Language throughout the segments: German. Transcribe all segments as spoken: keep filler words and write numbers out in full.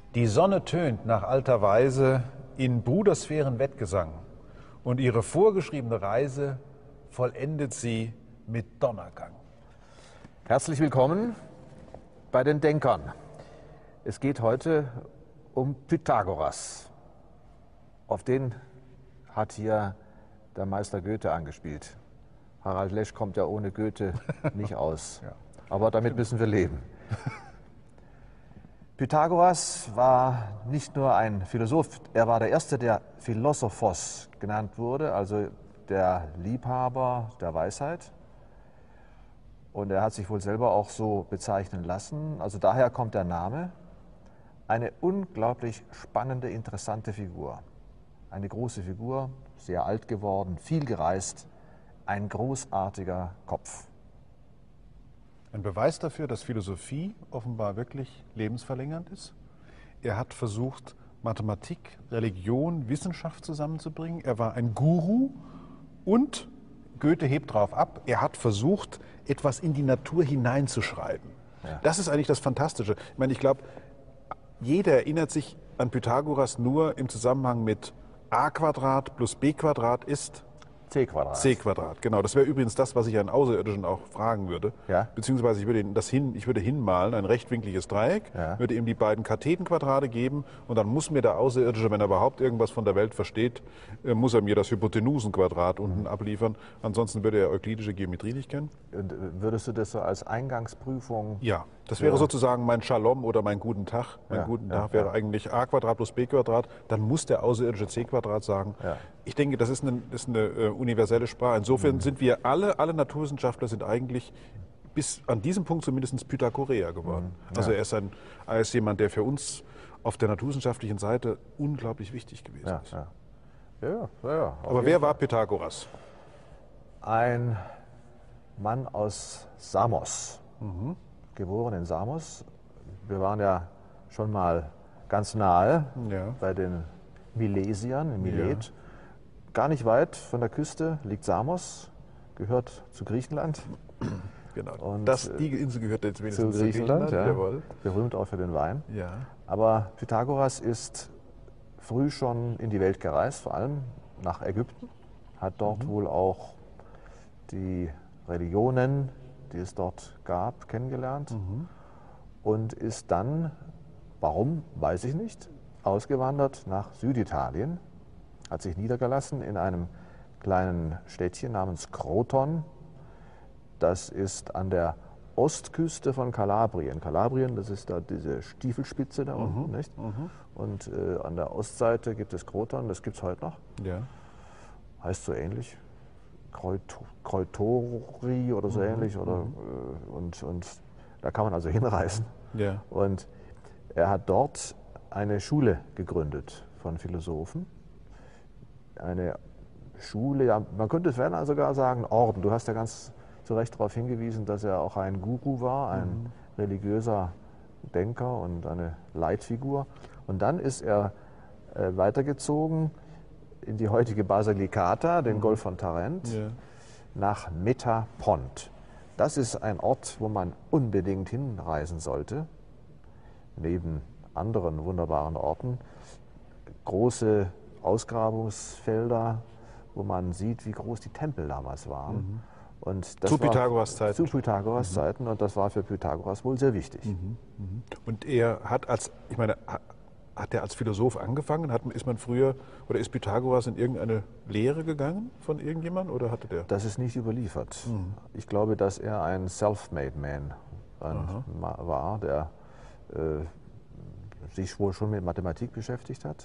Die Sonne tönt nach alter Weise in Brudersphären-Wettgesang und ihre vorgeschriebene Reise vollendet sie mit Donnergang. Herzlich willkommen bei den Denkern. Es geht heute um Pythagoras. Auf den hat hier der Meister Goethe angespielt. Harald Lesch kommt ja ohne Goethe nicht aus. Ja. Aber damit müssen wir leben. Pythagoras war nicht nur ein Philosoph, er war der Erste, der Philosophos genannt wurde, also der Liebhaber der Weisheit. Und er hat sich wohl selber auch so bezeichnen lassen. Also daher kommt der Name. Eine unglaublich spannende, interessante Figur. Eine große Figur, sehr alt geworden, viel gereist, ein großartiger Kopf. Ein Beweis dafür, dass Philosophie offenbar wirklich lebensverlängernd ist. Er hat versucht, Mathematik, Religion, Wissenschaft zusammenzubringen. Er war ein Guru und Goethe hebt darauf ab, er hat versucht, etwas in die Natur hineinzuschreiben. Ja. Das ist eigentlich das Fantastische. Ich meine, ich glaube, jeder erinnert sich an Pythagoras nur im Zusammenhang mit a Quadrat plus b Quadrat ist C Quadrat. c Quadrat. Genau, das wäre übrigens das, was ich einen Außerirdischen auch fragen würde. Ja. Beziehungsweise ich würde ihn das hin, ich würde hinmalen, ein rechtwinkliges Dreieck, Ja. würde ihm die beiden Kathetenquadrate geben und dann muss mir der Außerirdische, wenn er überhaupt irgendwas von der Welt versteht, äh, muss er mir das Hypotenusenquadrat unten abliefern. Ansonsten würde er euklidische Geometrie nicht kennen. Und würdest du das so als Eingangsprüfung? Ja, das wäre Ja. sozusagen mein Shalom oder mein guten Tag. Mein Ja, guten ja, Tag wäre ja. eigentlich a Quadrat plus b Quadrat. Dann muss der Außerirdische c Quadrat sagen. Ja. Ich denke, das ist eine, das ist eine äh, universelle Sprache. Insofern Mhm. sind wir alle, alle Naturwissenschaftler sind eigentlich bis an diesem Punkt zumindest Pythagoreer geworden. Mhm. Also Ja. er ist, ein, er ist jemand, der für uns auf der naturwissenschaftlichen Seite unglaublich wichtig gewesen Ja, ist. ja. Ja, ja, ja, ja, auf Aber jeden wer Fall. war Pythagoras? Ein Mann aus Samos, Mhm. geboren in Samos. Wir waren ja schon mal ganz nahe Ja. bei den Milesiern in Milet. Gar nicht weit von der Küste liegt Samos, gehört zu Griechenland. Genau. Und, das, äh, die Insel gehört jetzt Zu wenigstens Griechenland, ja. Jawohl. Berühmt auch für den Wein. Ja. Aber Pythagoras ist früh schon in die Welt gereist, vor allem nach Ägypten, hat dort wohl auch die Religionen, die es dort gab, kennengelernt und ist dann, warum, weiß ich nicht, ausgewandert nach Süditalien, hat sich niedergelassen in einem kleinen Städtchen namens Kroton. Das ist an der Ostküste von Kalabrien. Kalabrien, das ist da diese Stiefelspitze da unten, nicht? Und äh, an der Ostseite gibt es Kroton, das gibt es heute noch. Ja. Heißt so ähnlich. Kreut- Kreutori oder so ähnlich. Oder, äh, und, und da kann man also hinreisen. Ja. Und er hat dort eine Schule gegründet von Philosophen. Eine Schule, ja, man könnte es werden sogar sagen, Orden. Du hast ja ganz zu Recht darauf hingewiesen, dass er auch ein Guru war, ein religiöser Denker und eine Leitfigur. Und dann ist er äh, weitergezogen in die heutige Basilicata, den Golf von Tarent, Ja. nach Metapont. Das ist ein Ort, wo man unbedingt hinreisen sollte, neben anderen wunderbaren Orten. Große Ausgrabungsfelder, wo man sieht, wie groß die Tempel damals waren. Und das Zu war- Pythagoras Zeiten. Zu Pythagoras Zeiten, und das war für Pythagoras wohl sehr wichtig. Und er hat als, ich meine, ha- hat er als Philosoph angefangen? Hat, ist man früher, oder ist Pythagoras in irgendeine Lehre gegangen von irgendjemandem, oder hatte der? Das ist nicht überliefert. Ich glaube, dass er ein Self-Made Man ein Ma- war, der äh, sich wohl schon mit Mathematik beschäftigt hat.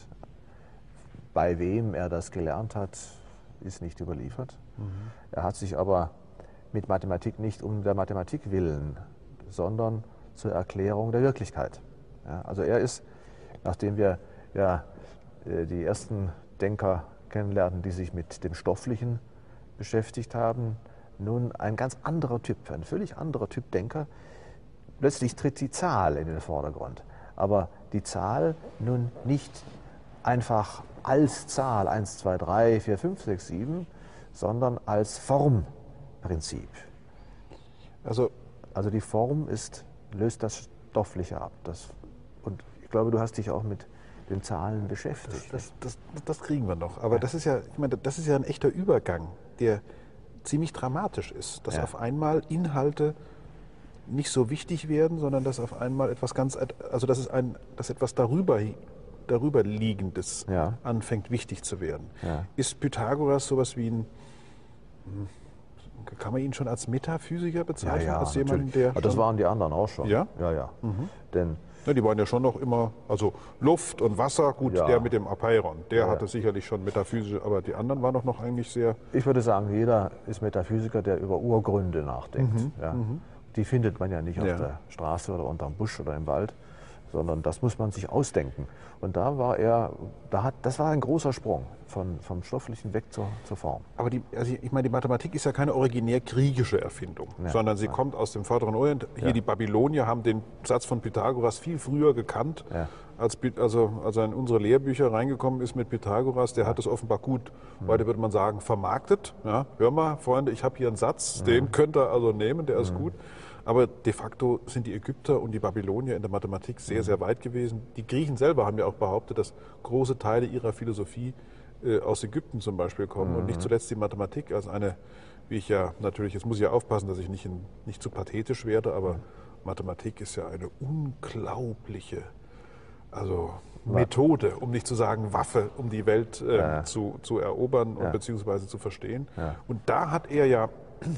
Bei wem er das gelernt hat, ist nicht überliefert. Er hat sich aber mit Mathematik nicht um der Mathematik willen, sondern zur Erklärung der Wirklichkeit. Ja, also er ist, nachdem wir ja äh, die ersten Denker kennenlernten, die sich mit dem Stofflichen beschäftigt haben, nun ein ganz anderer Typ, ein völlig anderer Typ Denker. Plötzlich tritt die Zahl in den Vordergrund. Aber die Zahl nun nicht einfach als Zahl eins, zwei, drei, vier, fünf, sechs, sieben, sondern als Formprinzip. Also Also die Form ist, löst das Stoffliche ab. Das, und glaube, du hast dich auch mit den Zahlen beschäftigt. Das, das, das, das kriegen wir noch. Aber ja. das ist ja, ich meine, das ist ja ein echter Übergang, der ziemlich dramatisch ist, dass ja. auf einmal Inhalte nicht so wichtig werden, sondern dass auf einmal etwas ganz, also dass es ein, dass etwas darüber, darüber liegendes ja. anfängt wichtig zu werden. Ja. Ist Pythagoras sowas wie ein, kann man ihn schon als Metaphysiker bezeichnen? Ja, ja, als jemand, der aber das waren die anderen auch schon. Ja? Ja, ja. Mhm. Denn ja, die waren ja schon noch immer, also Luft und Wasser, gut, ja. der mit dem Apeiron, der ja, hatte ja. sicherlich schon metaphysische, aber die anderen waren doch noch eigentlich sehr... Ich würde sagen, jeder ist Metaphysiker, der über Urgründe nachdenkt. Mhm. Ja. Mhm. Die findet man ja nicht ja. auf der Straße oder unterm Busch oder im Wald, sondern das muss man sich ausdenken. Und da war er, da hat, das war ein großer Sprung von, vom Stofflichen weg zur, zur Form. Aber die, also ich meine, die Mathematik ist ja keine originär griechische Erfindung, ja, sondern sie ja. kommt aus dem Vorderen Orient. Hier ja. die Babylonier haben den Satz von Pythagoras viel früher gekannt, ja. als, also, als er in unsere Lehrbücher reingekommen ist mit Pythagoras. Der ja. hat es offenbar gut, mhm. heute würde man sagen, vermarktet. Ja, hör mal, Freunde, ich habe hier einen Satz, mhm. den könnt ihr also nehmen, der mhm. ist gut. Aber de facto sind die Ägypter und die Babylonier in der Mathematik sehr, sehr weit gewesen. Die Griechen selber haben ja auch behauptet, dass große Teile ihrer Philosophie äh, aus Ägypten zum Beispiel kommen. Mhm. Und nicht zuletzt die Mathematik als eine, wie ich ja natürlich, jetzt muss ich ja aufpassen, dass ich nicht, in, nicht zu pathetisch werde, aber mhm. Mathematik ist ja eine unglaubliche also Methode, um nicht zu sagen Waffe, um die Welt äh, ja. zu, zu erobern ja. und beziehungsweise zu verstehen. Ja. Und da hat er ja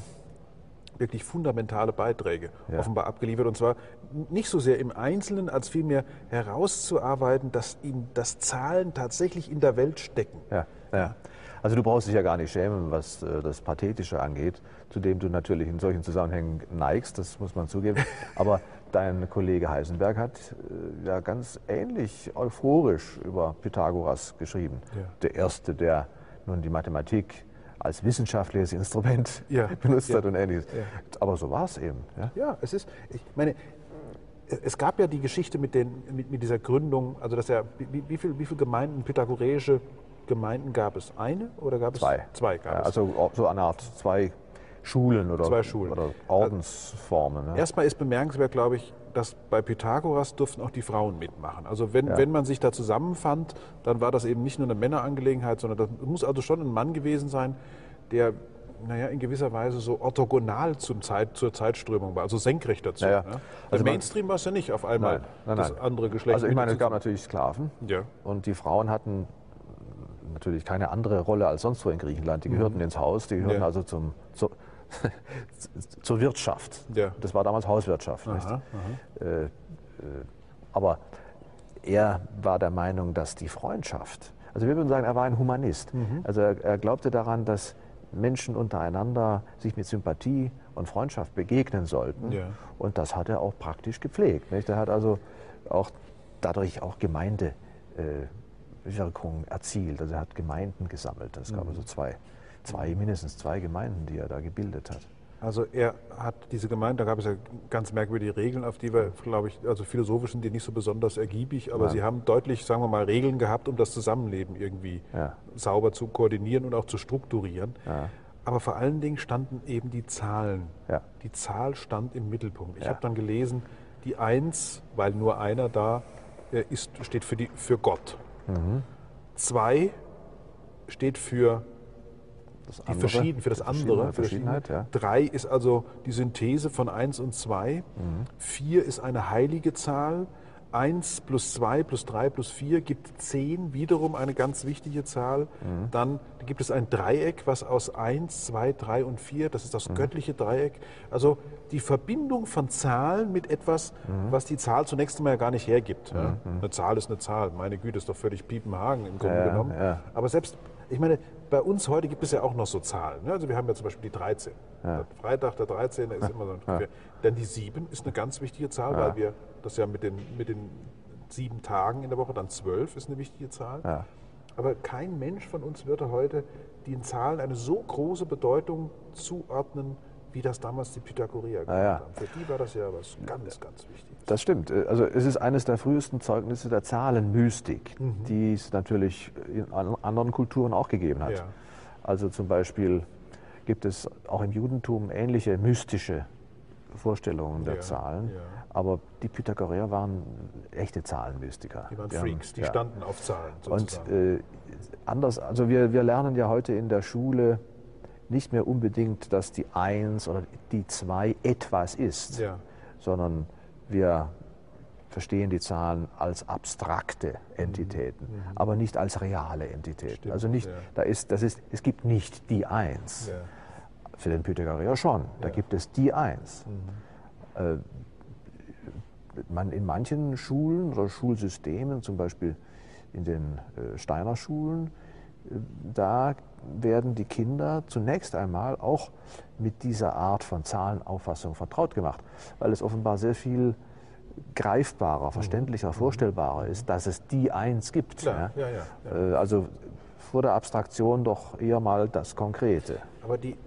wirklich fundamentale Beiträge ja. offenbar abgeliefert. Und zwar nicht so sehr im Einzelnen, als vielmehr herauszuarbeiten, dass ihm das Zahlen tatsächlich in der Welt stecken. Ja, ja. Also du brauchst dich ja gar nicht schämen, was äh, das Pathetische angeht, zu dem du natürlich in solchen Zusammenhängen neigst, das muss man zugeben. Aber dein Kollege Heisenberg hat äh, ja ganz ähnlich euphorisch über Pythagoras geschrieben. Ja. Der Erste, der nun die Mathematik als wissenschaftliches Instrument ja, benutzt ja, hat und ähnliches. Ja. Aber so war es eben. Ja? ja, es ist, ich meine, es gab ja die Geschichte mit, den, mit, mit dieser Gründung, also dass er, wie, wie viele wie viel Gemeinden, pythagoreische Gemeinden gab es? Eine oder gab es? Zwei. Zwei gab ja, es. Also so eine Art zwei Schulen oder, zwei Schulen. oder Ordensformen. Also, ne? Erstmal ist bemerkenswert, glaube ich, dass bei Pythagoras durften auch die Frauen mitmachen. Also wenn, Ja. wenn man sich da zusammenfand, dann war das eben nicht nur eine Männerangelegenheit, sondern das muss also schon ein Mann gewesen sein, der naja, in gewisser Weise so orthogonal zum Zeit, zur Zeitströmung war, also senkrecht dazu. Ja, ja. Ne? Also Im Mainstream war es ja nicht auf einmal Nein, nein, das nein. andere Geschlecht. Also ich meine, es mit gab dazu. natürlich Sklaven Ja. und die Frauen hatten natürlich keine andere Rolle als sonst wo in Griechenland. Die gehörten Mhm. ins Haus, die gehörten Ja. also zum, zur, zur Wirtschaft. Ja. Das war damals Hauswirtschaft. Nicht? Aha, Äh, äh, aber er war der Meinung, dass die Freundschaft, also wir würden sagen, er war ein Humanist. Mhm. Also er, er glaubte daran, dass Menschen untereinander sich mit Sympathie und Freundschaft begegnen sollten. Ja. Und das hat er auch praktisch gepflegt. Nicht? Er hat also auch dadurch auch Gemeindewirkung äh, erzielt. Also er hat Gemeinden gesammelt. Es gab Mhm. also zwei, zwei, mindestens zwei Gemeinden, die er da gebildet hat. Also er hat diese Gemeinde, da gab es ja ganz merkwürdige Regeln, auf die wir, glaube ich, also philosophisch sind die nicht so besonders ergiebig, aber Nein. sie haben deutlich, sagen wir mal, Regeln gehabt, um das Zusammenleben irgendwie Ja. sauber zu koordinieren und auch zu strukturieren. Ja. Aber vor allen Dingen standen eben die Zahlen. Ja. Die Zahl stand im Mittelpunkt. Ich Ja. habe dann gelesen, die Eins, weil nur einer da äh, ist, steht für, die, für Gott. Mhm. Zwei steht für Das die verschieden, für das andere. Für Verschiedenheit, ja. Drei ist also die Synthese von eins und zwei. Mhm. Vier ist eine heilige Zahl. Eins plus zwei plus drei plus vier gibt zehn, wiederum eine ganz wichtige Zahl. Mhm. Dann gibt es ein Dreieck, was aus eins, zwei, drei und vier, das ist das Mhm. göttliche Dreieck. Also die Verbindung von Zahlen mit etwas, Mhm. was die Zahl zunächst einmal ja gar nicht hergibt. Ja? Mhm. Eine Zahl ist eine Zahl. Meine Güte, ist doch völlig Piepenhagen im Grunde Ja, ja, genommen. ja. Aber selbst, ich meine, bei uns heute gibt es ja auch noch so Zahlen. Ne? Also wir haben ja zum Beispiel die dreizehn. Ja. Der Freitag, der dreizehnte ist immer so ein Ja. Dann die sieben ist eine ganz wichtige Zahl, Ja. weil wir das ja mit den, mit den sieben Tagen in der Woche, dann zwölf ist eine wichtige Zahl. Ja. Aber kein Mensch von uns würde heute den Zahlen eine so große Bedeutung zuordnen, wie das damals die Pythagoreer gemacht ja. haben. Für die war das ja was ganz, ganz Wichtiges. Das stimmt. Also es ist eines der frühesten Zeugnisse der Zahlenmystik, Mhm. die es natürlich in an- anderen Kulturen auch gegeben hat. Ja. Also zum Beispiel gibt es auch im Judentum ähnliche mystische Vorstellungen der Ja, Zahlen. ja. Aber die Pythagoreer waren echte Zahlenmystiker. Die waren Die Freaks, haben, die ja. standen auf Zahlen Und sozusagen. äh, anders, also wir, wir lernen ja heute in der Schule nicht mehr unbedingt, dass die Eins oder die Zwei etwas ist, Ja. sondern wir verstehen die Zahlen als abstrakte Entitäten, Mhm. aber nicht als reale Entitäten. Stimmt, also nicht, ja. da ist, das ist, es gibt nicht die Eins. Ja. Für den Pythagoreer schon, da Ja. gibt es die Eins. Mhm. Äh, man in manchen Schulen oder Schulsystemen, zum Beispiel in den äh, Steiner Schulen, äh, da werden die Kinder zunächst einmal auch mit dieser Art von Zahlenauffassung vertraut gemacht, weil es offenbar sehr viel greifbarer, verständlicher, vorstellbarer ist, dass es die Eins gibt. Klar, ja. ja, ja, ja. Äh, Also vor der Abstraktion doch eher mal das Konkrete. Aber die,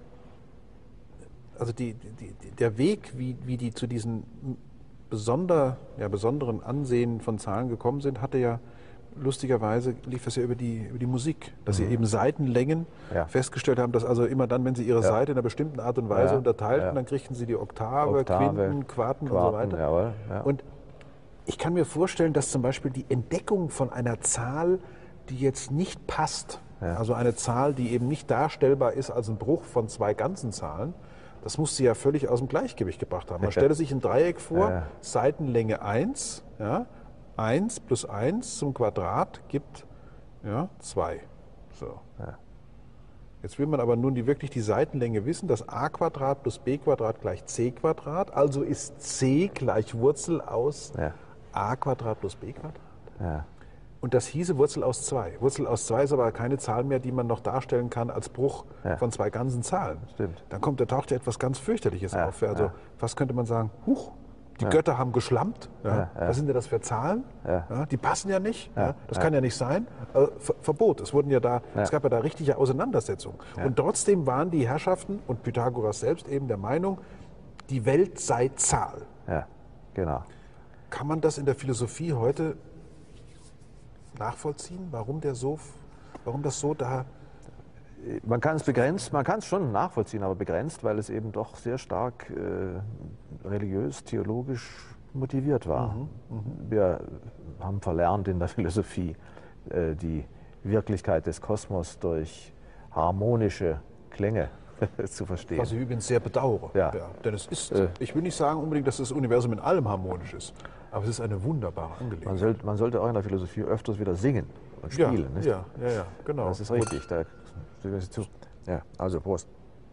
also die, die, die, der Weg, wie, wie die zu diesen besonder, ja, besonderen Ansehen von Zahlen gekommen sind, hatte ja lustigerweise, lief das ja über die, über die Musik, dass sie eben Seitenlängen Ja. festgestellt haben, dass also immer dann, wenn sie ihre Seite in einer bestimmten Art und Weise Ja, unterteilten, ja. dann kriegten sie die Oktave, Oktave, Quinten, Quarten, und so Quarten, weiter. jawohl, ja. Und ich kann mir vorstellen, dass zum Beispiel die Entdeckung von einer Zahl, die jetzt nicht passt, Ja. also eine Zahl, die eben nicht darstellbar ist als ein Bruch von zwei ganzen Zahlen, das muss sie ja völlig aus dem Gleichgewicht gebracht haben. Man stelle sich ein Dreieck vor, Ja. Seitenlänge eins, ja, eins plus eins zum Quadrat gibt ja, zwei. So. Ja. Jetzt will man aber nun die, wirklich die Seitenlänge wissen, dass a Quadrat plus b Quadrat gleich c Quadrat, also ist c gleich Wurzel aus Ja. a Quadrat plus b Quadrat. Ja. Und das hieße Wurzel aus zwei. Wurzel aus zwei ist aber keine Zahl mehr, die man noch darstellen kann als Bruch Ja. von zwei ganzen Zahlen. Stimmt. Dann kommt, da taucht ja etwas ganz fürchterliches Ja, auf. Also ja. fast könnte man sagen, huch, die Ja. Götter haben geschlampt. Ja. Ja, ja. Was sind denn das für Zahlen? Ja. Ja, die passen ja nicht. Ja. Ja, Das ja. kann ja nicht sein. Äh, Ver Verbot. Es wurden ja da, Ja. es gab ja da richtige Auseinandersetzungen. Ja. Und trotzdem waren die Herrschaften und Pythagoras selbst eben der Meinung, die Welt sei Zahl. Ja, genau. Kann man das in der Philosophie heute nachvollziehen, warum der so, warum das so da? Man kann es begrenzt, man kann es schon nachvollziehen, aber begrenzt, weil es eben doch sehr stark äh, religiös, theologisch motiviert war. Wir haben verlernt in der Philosophie, äh, die Wirklichkeit des Kosmos durch harmonische Klänge zu verstehen. Was ich übrigens sehr bedauere. Ja. Denn es ist, Äh. ich will nicht sagen unbedingt, dass das Universum in allem harmonisch ist, aber es ist eine wunderbare Man Angelegenheit. sollte, man sollte auch in der Philosophie öfters wieder singen und Ja, spielen. Nicht? ja, ja, ja, genau. Das ist richtig. Da, zu. Ja, also Prost.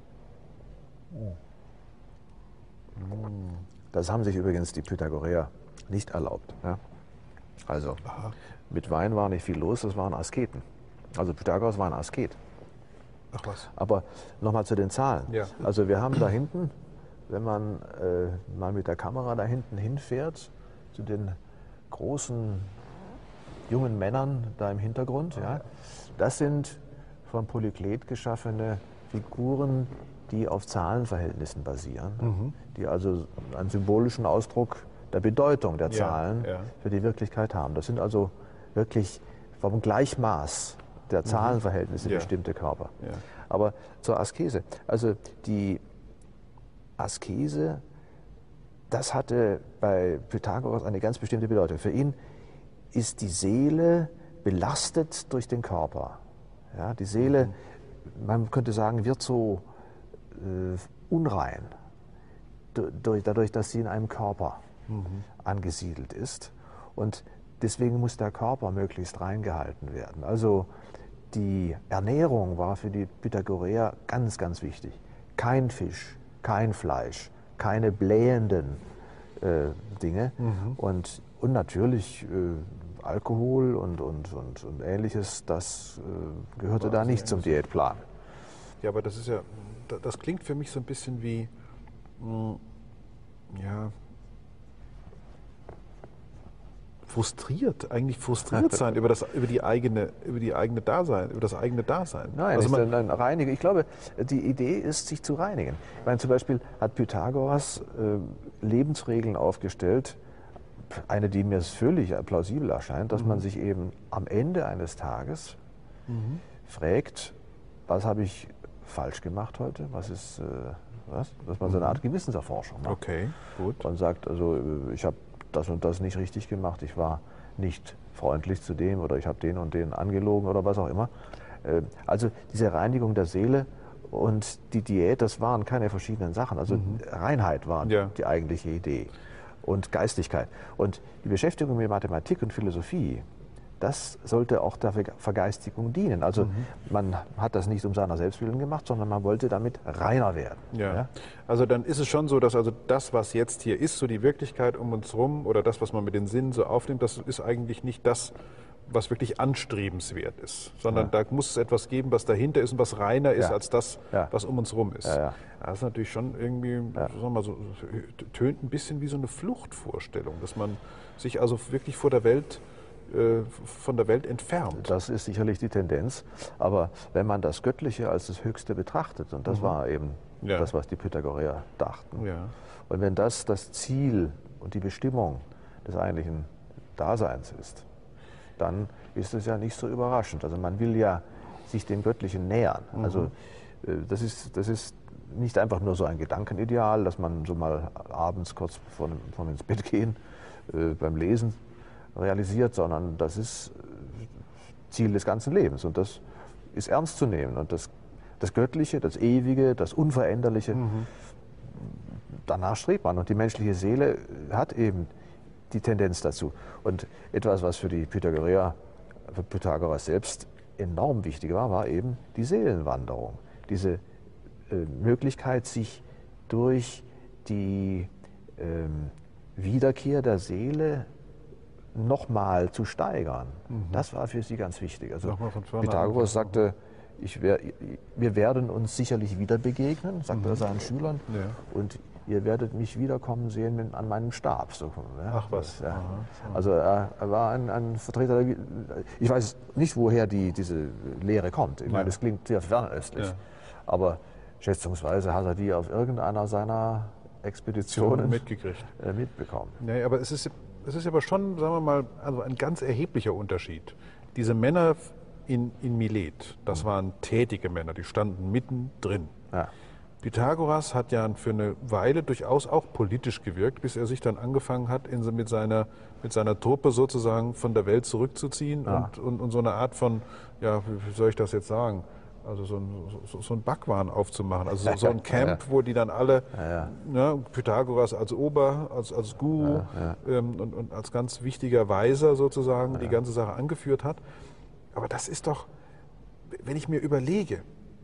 Das haben sich übrigens die Pythagoreer nicht erlaubt. Ja? Also Aha. mit Wein war nicht viel los, das waren Asketen. Also Pythagoras war ein Asket. Ach was. Aber nochmal zu den Zahlen. Ja. Also wir haben da hinten, wenn man äh, mal mit der Kamera da hinten hinfährt, zu den großen jungen Männern da im Hintergrund, ja, das sind von Polyklet geschaffene Figuren, die auf Zahlenverhältnissen basieren, Mhm. die also einen symbolischen Ausdruck der Bedeutung der Ja, Zahlen ja. für die Wirklichkeit haben. Das sind also wirklich vom Gleichmaß der Zahlenverhältnisse Mhm. Ja. bestimmte Körper. Ja. Aber zur Askese. Also die Askese, das hatte bei Pythagoras eine ganz bestimmte Bedeutung. Für ihn ist die Seele belastet durch den Körper. Ja, die Seele, man könnte sagen, wird so äh, unrein, durch, dadurch, dass sie in einem Körper angesiedelt ist. Und deswegen muss der Körper möglichst reingehalten werden. Also die Ernährung war für die Pythagoreer ganz, ganz wichtig. Kein Fisch, kein Fleisch, keine blähenden äh, Dinge und, und natürlich äh, Alkohol und, und, und, und Ähnliches, das äh, gehörte War da also nicht zum ähnlich. Diätplan. Ja, aber das ist ja, da- das klingt für mich so ein bisschen wie, mh, ja, frustriert, eigentlich frustriert sein über das, über die eigene, über die eigene Dasein, über das eigene Dasein. Nein, also ist man, ein, ein Reinigen. Ich glaube, die Idee ist, sich zu reinigen. Ich meine, zum Beispiel hat Pythagoras äh, Lebensregeln aufgestellt, eine, die mir völlig plausibel erscheint, dass man sich eben am Ende eines Tages fragt, was habe ich falsch gemacht heute, was ist äh, Was? Dass man so eine Art Gewissenserforschung macht. Okay, gut. Man sagt, also ich habe das und das nicht richtig gemacht, ich war nicht freundlich zu dem oder ich habe den und den angelogen oder was auch immer. Also diese Reinigung der Seele und die Diät, das waren keine verschiedenen Sachen. Also mhm. Reinheit war ja. die eigentliche Idee und Geistigkeit. Und die Beschäftigung mit Mathematik und Philosophie, das sollte auch der Vergeistigung dienen. Also mhm. man hat das nicht um seiner selbst willen gemacht, sondern man wollte damit reiner werden. Ja. Ja? Also dann ist es schon so, dass also das, was jetzt hier ist, so die Wirklichkeit um uns herum oder das, was man mit den Sinnen so aufnimmt, das ist eigentlich nicht das, was wirklich anstrebenswert ist, sondern ja. da muss es etwas geben, was dahinter ist und was reiner ist ja. als das, ja. was um uns herum ist. Ja, ja. Das ist natürlich schon irgendwie, ja. sagen wir mal so, tönt ein bisschen wie so eine Fluchtvorstellung, dass man sich also wirklich vor der Welt, äh, von der Welt entfernt. Das ist sicherlich die Tendenz, aber wenn man das Göttliche als das Höchste betrachtet, und das mhm. war eben ja. das, was die Pythagoreer dachten, ja. und wenn das das Ziel und die Bestimmung des eigentlichen Daseins ist, dann ist es ja nicht so überraschend. Also man will ja sich dem Göttlichen nähern. Mhm. Also das ist, das ist nicht einfach nur so ein Gedankenideal, dass man so mal abends kurz vor dem, vor dem ins Bett gehen äh, beim Lesen realisiert, sondern das ist Ziel des ganzen Lebens und das ist ernst zu nehmen. Und das, das Göttliche, das Ewige, das Unveränderliche, mhm. danach strebt man. Und die menschliche Seele hat eben die Tendenz dazu. Und etwas, was für die Pythagoreer, für Pythagoras selbst enorm wichtig war, war eben die Seelenwanderung. Diese äh, Möglichkeit, sich durch die ähm, Wiederkehr der Seele nochmal zu steigern. Mhm. Das war für sie ganz wichtig. Also Pythagoras sagte, ich wär, wir werden uns sicherlich wieder begegnen, sagte mhm. er seinen Schülern. Ja. Und ihr werdet mich wiederkommen sehen mit, an meinem Stab. So, ja. Ach was. Ja. Aha, also er, er war ein, ein Vertreter der... Ich weiß nicht, woher die, diese Lehre kommt. Ich meine, das klingt sehr fernöstlich. Ja. Aber schätzungsweise hat er die auf irgendeiner seiner Expeditionen mitgekriegt. Äh, mitbekommen. Nee, aber es ist, es ist aber schon, sagen wir mal, also ein ganz erheblicher Unterschied. Diese Männer in, in Milet, das mhm. waren tätige Männer, die standen mittendrin. Ja. Pythagoras hat ja für eine Weile durchaus auch politisch gewirkt, bis er sich dann angefangen hat, in, mit, seiner, mit seiner Truppe sozusagen von der Welt zurückzuziehen ja. und, und, und so eine Art von, ja, wie soll ich das jetzt sagen, also so ein, so, so ein Backwaren aufzumachen, also so, so ein Camp, ja. wo die dann alle, ja, ja. Ne, Pythagoras als Ober, als, als Guru ja, ja. Ähm, und, und als ganz wichtiger Weiser sozusagen ja. die ganze Sache angeführt hat. Aber das ist doch, wenn ich mir überlege,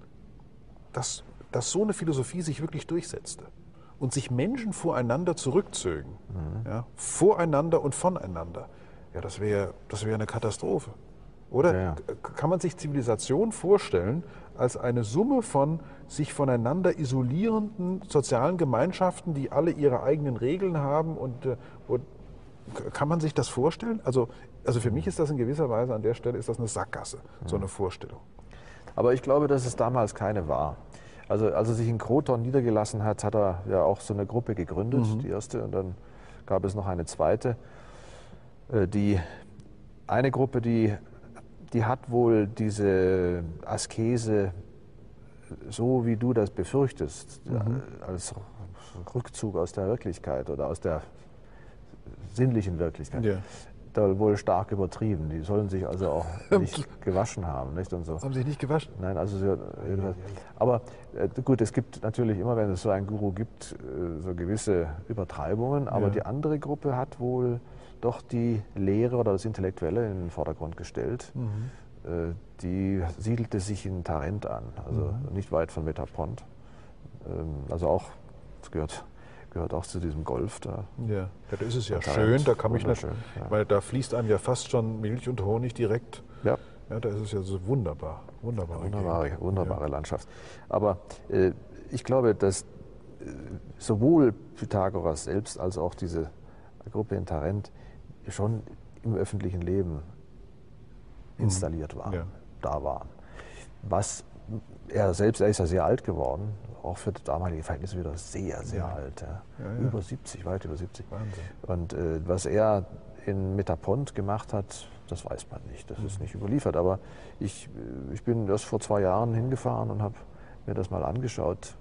dass dass so eine Philosophie sich wirklich durchsetzte und sich Menschen voreinander zurückzögen, mhm. ja, voreinander und voneinander, ja, das wäre das wär eine Katastrophe. Oder ja. kann man sich Zivilisation vorstellen als eine Summe von sich voneinander isolierenden sozialen Gemeinschaften, die alle ihre eigenen Regeln haben? Und, und kann man sich das vorstellen? Also, also für mich ist das in gewisser Weise an der Stelle ist das eine Sackgasse, mhm. so eine Vorstellung. Aber ich glaube, dass es damals keine war. Also als er sich in Kroton niedergelassen hat, hat er ja auch so eine Gruppe gegründet, mhm. die erste, und dann gab es noch eine zweite. Die eine Gruppe, die, die hat wohl diese Askese, so wie du das befürchtest, mhm. als Rückzug aus der Wirklichkeit oder aus der sinnlichen Wirklichkeit. Ja. Da wohl stark übertrieben. Die sollen sich also auch nicht gewaschen haben, nicht und so. Haben sich nicht gewaschen? Nein, also sie, aber äh, gut, es gibt natürlich immer, wenn es so einen Guru gibt, äh, so gewisse Übertreibungen. Aber ja. die andere Gruppe hat wohl doch die Lehre oder das Intellektuelle in den Vordergrund gestellt. Mhm. Äh, die siedelte sich in Tarent an, also mhm. nicht weit von Metapont. Ähm, also auch, das gehört. gehört auch zu diesem Golf da. Ja, ja, da ist es ja schön, da kann mich nicht, ja. weil da fließt einem ja fast schon Milch und Honig direkt. Ja. Ja, da ist es ja so wunderbar, wunderbare, wunderbare, wunderbare ja. Landschaft. Aber äh, ich glaube, dass äh, sowohl Pythagoras selbst als auch diese Gruppe in Tarent schon im öffentlichen Leben mhm. installiert waren, ja. da waren. Was er selbst, er ist ja sehr alt geworden, auch für damalige Verhältnisse wieder sehr, sehr ja. alt. Ja. Ja, ja. Über siebzig, weit über siebzig. Wahnsinn. Und äh, was er in Metapont gemacht hat, das weiß man nicht, das mhm. ist nicht überliefert. Aber ich, ich bin erst vor zwei Jahren hingefahren und habe mir das mal angeschaut.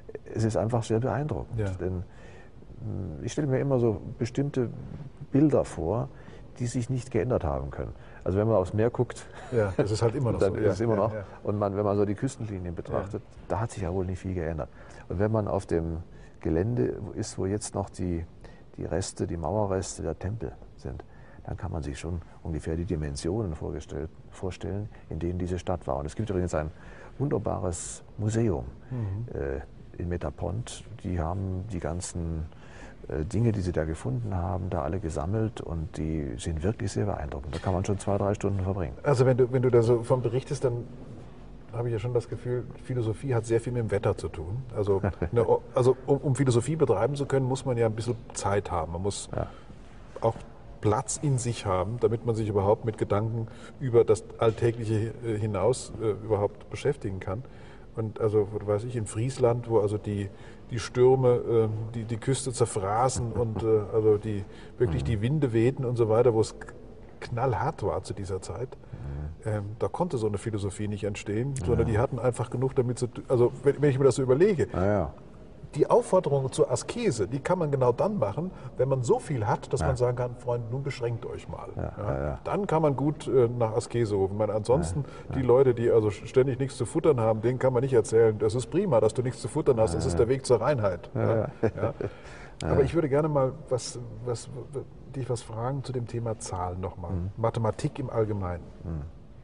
es ist einfach sehr beeindruckend. Ja. Denn ich stelle mir immer so bestimmte Bilder vor, die sich nicht geändert haben können. Also wenn man aufs Meer guckt, Ja, das ist halt immer noch dann so. ist es Ja, immer ja, noch. ja. Und man, wenn man so die Küstenlinien betrachtet, da hat sich ja wohl nicht viel geändert. Und wenn man auf dem Gelände ist, wo jetzt noch die, die Reste, die Mauerreste der Tempel sind, dann kann man sich schon ungefähr die Dimensionen vorstellen, in denen diese Stadt war. Und es gibt übrigens ein wunderbares Museum Mhm. äh, in Metapont. Die haben die ganzen äh, Dinge, die sie da gefunden haben, da alle gesammelt und die sind wirklich sehr beeindruckend. Da kann man schon zwei, drei Stunden verbringen. Also wenn du, wenn du da so von berichtest, dann habe ich ja schon das Gefühl, Philosophie hat sehr viel mit dem Wetter zu tun. Also, ne, also um, um Philosophie betreiben zu können, muss man ja ein bisschen Zeit haben. Man muss Ja. auch Platz in sich haben, damit man sich überhaupt mit Gedanken über das Alltägliche äh, hinaus äh, überhaupt beschäftigen kann. Und also, was weiß ich, in Friesland, wo also die, die Stürme äh, die, die Küste zerfraßen und äh, also die, wirklich die Winde wehten und so weiter, wo es knallhart war zu dieser Zeit, ähm, da konnte so eine Philosophie nicht entstehen, sondern die hatten einfach genug damit zu tun. Also wenn, wenn ich mir das so überlege, Ah, ja. die Aufforderung zur Askese, die kann man genau dann machen, wenn man so viel hat, dass man sagen kann, Freunde, nun beschränkt euch mal. Ja, ja, ja. Dann kann man gut äh, nach Askese rufen. Weil ansonsten, die Leute, die also ständig nichts zu futtern haben, denen kann man nicht erzählen, das ist prima, dass du nichts zu futtern hast, das ist der Weg zur Reinheit. Ja, ja. Aber ich würde gerne mal was, was, dich was fragen zu dem Thema Zahlen nochmal. Mhm. Mathematik im Allgemeinen. Mhm.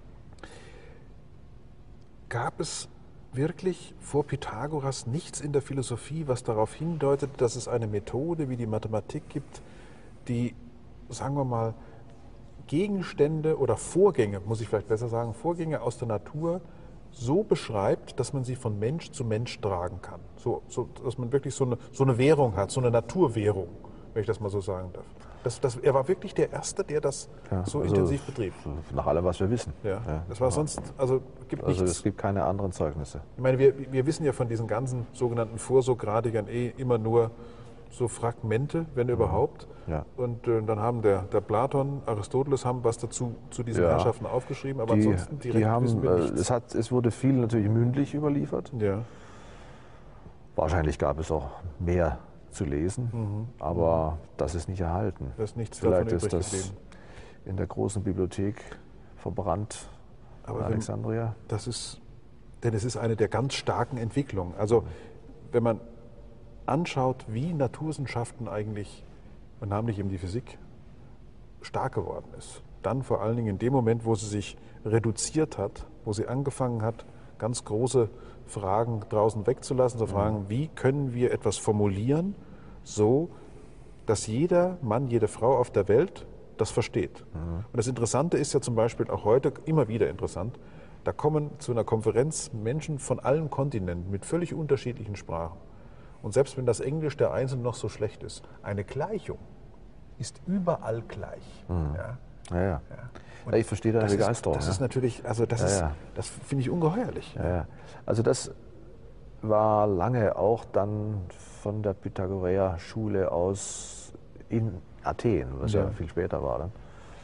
Gab es wirklich vor Pythagoras nichts in der Philosophie, was darauf hindeutet, dass es eine Methode wie die Mathematik gibt, die, sagen wir mal, Gegenstände oder Vorgänge, muss ich vielleicht besser sagen, Vorgänge aus der Natur so beschreibt, dass man sie von Mensch zu Mensch tragen kann. So, so, dass man wirklich so eine, so eine Währung hat, so eine Naturwährung, wenn ich das mal so sagen darf. Das, das, er war wirklich der Erste, der das Ja, so also intensiv betrieb. Nach allem, was wir wissen. Ja, Ja. das war sonst, also gibt Also nichts. es gibt keine anderen Zeugnisse. Ich meine, wir, wir wissen ja von diesen ganzen sogenannten Vorsokratikern eh immer nur so Fragmente, wenn überhaupt. Ja. Und äh, dann haben der, der Platon, Aristoteles haben was dazu zu diesen Ja. Herrschaften aufgeschrieben, aber Die, ansonsten direkt die haben, wissen wir äh, nichts. es, hat, es wurde viel natürlich mündlich überliefert. Ja. Wahrscheinlich gab es auch mehr zu lesen, aber das ist nicht erhalten. Da ist nichts Vielleicht davon ist übrig das geblieben. in der großen Bibliothek verbrannt Aber in wenn- Alexandria. Das ist, denn es ist eine der ganz starken Entwicklungen. Also wenn man anschaut, wie Naturwissenschaften eigentlich, und namentlich eben die Physik, stark geworden ist, dann vor allen Dingen in dem Moment, wo sie sich reduziert hat, wo sie angefangen hat, ganz große Fragen draußen wegzulassen, zu fragen, wie können wir etwas formulieren, so, dass jeder Mann, jede Frau auf der Welt das versteht. Und das Interessante ist ja zum Beispiel auch heute immer wieder interessant, da kommen zu einer Konferenz Menschen von allen Kontinenten mit völlig unterschiedlichen Sprachen. Und selbst wenn das Englisch der Einzelnen noch so schlecht ist, eine Gleichung ist überall gleich. Ja? Ja, ja. Ja. Ja, ich verstehe deine Das, ist, Begeisterung. das ja. ist natürlich, also das Ja, ist, ja. das finde ich ungeheuerlich. Ja, ja. Also das war lange auch dann von der Pythagoreer-Schule aus in Athen, was ja. Ja. viel später war, dann,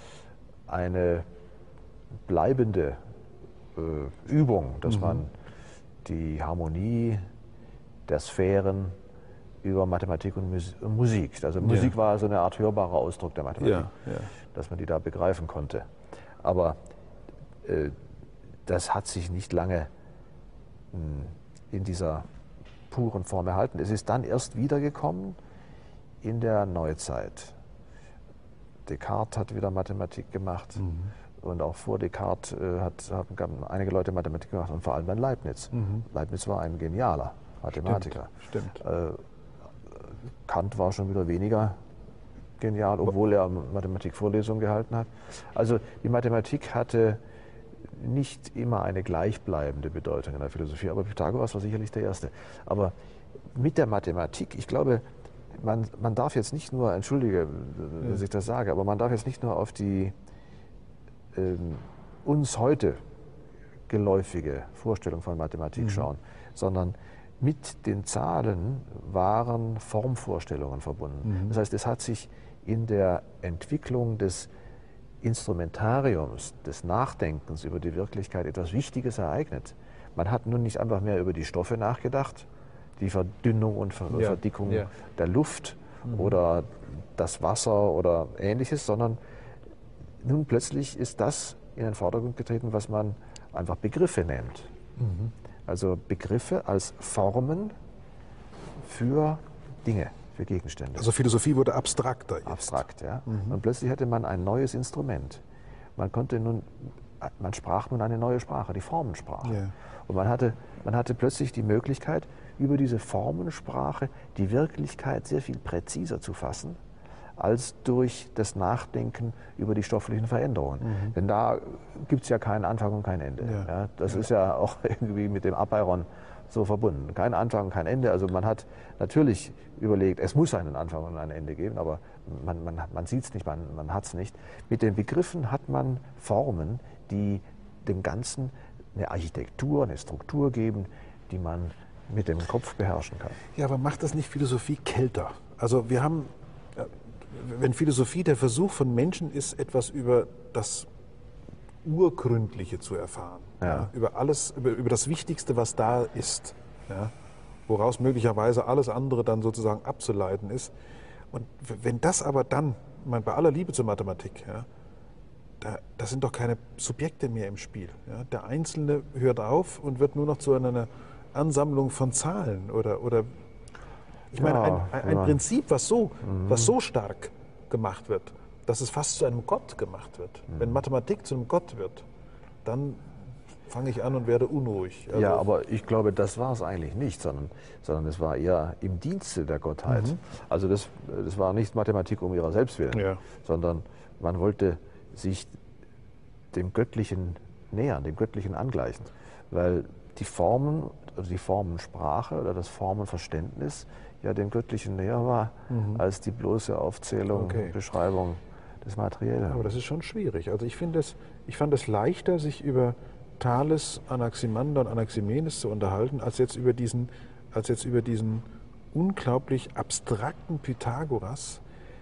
eine bleibende äh, Übung, dass Mhm. man die Harmonie der Sphären über Mathematik und Mus- und Musik, also Musik war so eine Art hörbarer Ausdruck der Mathematik, Ja, ja. dass man die da begreifen konnte. Aber äh, das hat sich nicht lange mh, in dieser puren Form erhalten. Es ist dann erst wiedergekommen in der Neuzeit. Descartes hat wieder Mathematik gemacht Mhm. und auch vor Descartes äh, hat, haben einige Leute Mathematik gemacht und vor allem dann Leibniz. Mhm. Leibniz war ein genialer Mathematiker. Stimmt. Äh, Kant war schon wieder weniger genial, obwohl er Mathematikvorlesungen gehalten hat. Also die Mathematik hatte nicht immer eine gleichbleibende Bedeutung in der Philosophie, aber Pythagoras war sicherlich der Erste. Aber mit der Mathematik, ich glaube, man, man darf jetzt nicht nur, entschuldige, dass ich das sage, aber man darf jetzt nicht nur auf die ähm, uns heute geläufige Vorstellung von Mathematik Mhm. schauen, sondern mit den Zahlen waren Formvorstellungen verbunden. Mhm. Das heißt, es hat sich in der Entwicklung des Instrumentariums, des Nachdenkens über die Wirklichkeit etwas Wichtiges ereignet. Man hat nun nicht einfach mehr über die Stoffe nachgedacht, die Verdünnung und Ver Ja, Verdickung ja. der Luft Mhm. oder das Wasser oder Ähnliches, sondern nun plötzlich ist das in den Vordergrund getreten, was man einfach Begriffe nennt. Mhm. Also Begriffe als Formen für Dinge, für Gegenstände. Also Philosophie wurde abstrakter jetzt. Abstrakt, ja. Mhm. Und plötzlich hatte man ein neues Instrument. Man konnte nun, man sprach nun eine neue Sprache, die Formensprache. Ja. Und man hatte, man hatte plötzlich die Möglichkeit, über diese Formensprache die Wirklichkeit sehr viel präziser zu fassen, als durch das Nachdenken über die stofflichen Veränderungen. Mhm. Denn da gibt es ja keinen Anfang und kein Ende. Ja. Ja, das Ja. ist ja auch irgendwie mit dem Apeiron so verbunden. Kein Anfang, kein Ende. Also man hat natürlich überlegt, es muss einen Anfang und ein Ende geben, aber man, man, man sieht es nicht, man, man hat es nicht. Mit den Begriffen hat man Formen, die dem Ganzen eine Architektur, eine Struktur geben, die man mit dem Kopf beherrschen kann. Ja, aber macht das nicht Philosophie kälter? Also wir haben, wenn Philosophie der Versuch von Menschen ist, etwas über das Urgründliche zu erfahren, Ja. ja, über alles, über, über das Wichtigste, was da ist, ja, woraus möglicherweise alles andere dann sozusagen abzuleiten ist. Und w- wenn das aber dann, ich meine, bei aller Liebe zur Mathematik, ja, da, da sind doch keine Subjekte mehr im Spiel. Ja. Der Einzelne hört auf und wird nur noch zu einer Ansammlung von Zahlen oder, oder ich meine, ein, ein, ein ja. Prinzip, was so, was so stark gemacht wird, dass es fast zu einem Gott gemacht wird. Wenn Mathematik zu einem Gott wird, dann fange ich an und werde unruhig. Also, Ja, aber ich glaube, das war es eigentlich nicht, sondern, sondern es war eher im Dienste der Gottheit. Mhm. Also das, das war nicht Mathematik um ihrer selbst willen, Ja. sondern man wollte sich dem Göttlichen nähern, dem Göttlichen angleichen. Weil die Formen, also die Formensprache oder das Formenverständnis ja dem Göttlichen näher war, als die bloße Aufzählung, Okay. Beschreibung des Materiellen. Aber das ist schon schwierig. Also ich finde es, ich fand es leichter, sich über Thales, Anaximander und Anaximenes zu unterhalten, als jetzt über diesen, als jetzt über diesen unglaublich abstrakten Pythagoras,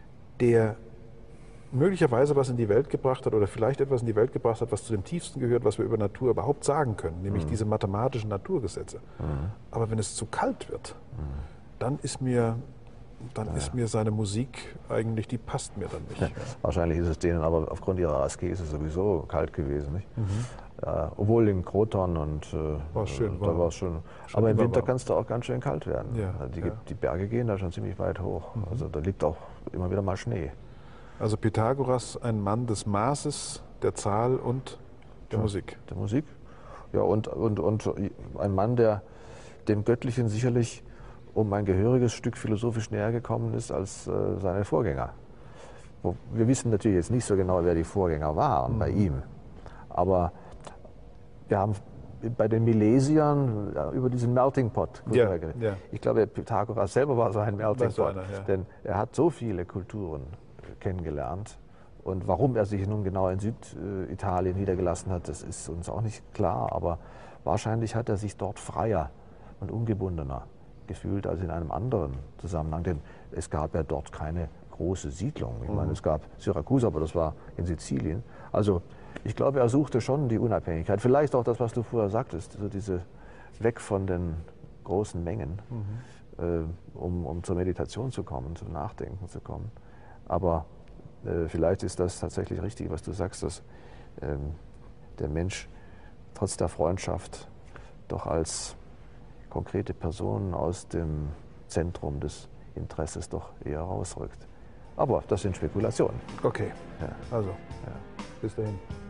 der möglicherweise was in die Welt gebracht hat oder vielleicht etwas in die Welt gebracht hat, was zu dem Tiefsten gehört, was wir über Natur überhaupt sagen können, nämlich diese mathematischen Naturgesetze. Aber wenn es zu kalt wird, dann ist mir, dann ist mir seine Musik eigentlich, die passt mir dann nicht. Ja. Wahrscheinlich ist es denen aber aufgrund ihrer Askese sowieso kalt gewesen. Nicht? Ja, obwohl in Kroton und äh, War's schön da warm. war es schon. Schon Aber im immer Winter warm. kann es da auch ganz schön kalt werden. Ja, Also die, ja. die Berge gehen da schon ziemlich weit hoch. Also da liegt auch immer wieder mal Schnee. Also Pythagoras, ein Mann des Maßes, der Zahl und der Musik. Der Musik. Ja, und, und, und ein Mann, der dem Göttlichen sicherlich um ein gehöriges Stück philosophisch näher gekommen ist als äh, seine Vorgänger. Wo- Wir wissen natürlich jetzt nicht so genau, wer die Vorgänger waren bei ihm. Aber wir haben bei den Milesiern ja, über diesen Melting Pot Ja, geredet. ja. Ich glaube, Pythagoras selber war so ein Melting War so Pot. einer, ja. Denn er hat so viele Kulturen äh, kennengelernt. Und warum er sich nun genau in Süditalien niedergelassen hat, das ist uns auch nicht klar. Aber wahrscheinlich hat er sich dort freier und ungebundener gefühlt als in einem anderen Zusammenhang. Denn es gab ja dort keine große Siedlung. Ich meine, es gab Syrakus, aber das war in Sizilien. Also ich glaube, er suchte schon die Unabhängigkeit. Vielleicht auch das, was du vorher sagtest, so diese weg von den großen Mengen, äh, um, um zur Meditation zu kommen, zum Nachdenken zu kommen. Aber äh, vielleicht ist das tatsächlich richtig, was du sagst, dass ähm, der Mensch trotz der Freundschaft doch als konkrete Person aus dem Zentrum des Interesses doch eher rausrückt. Aber das sind Spekulationen. Okay, Ja. also Ja. bis dahin.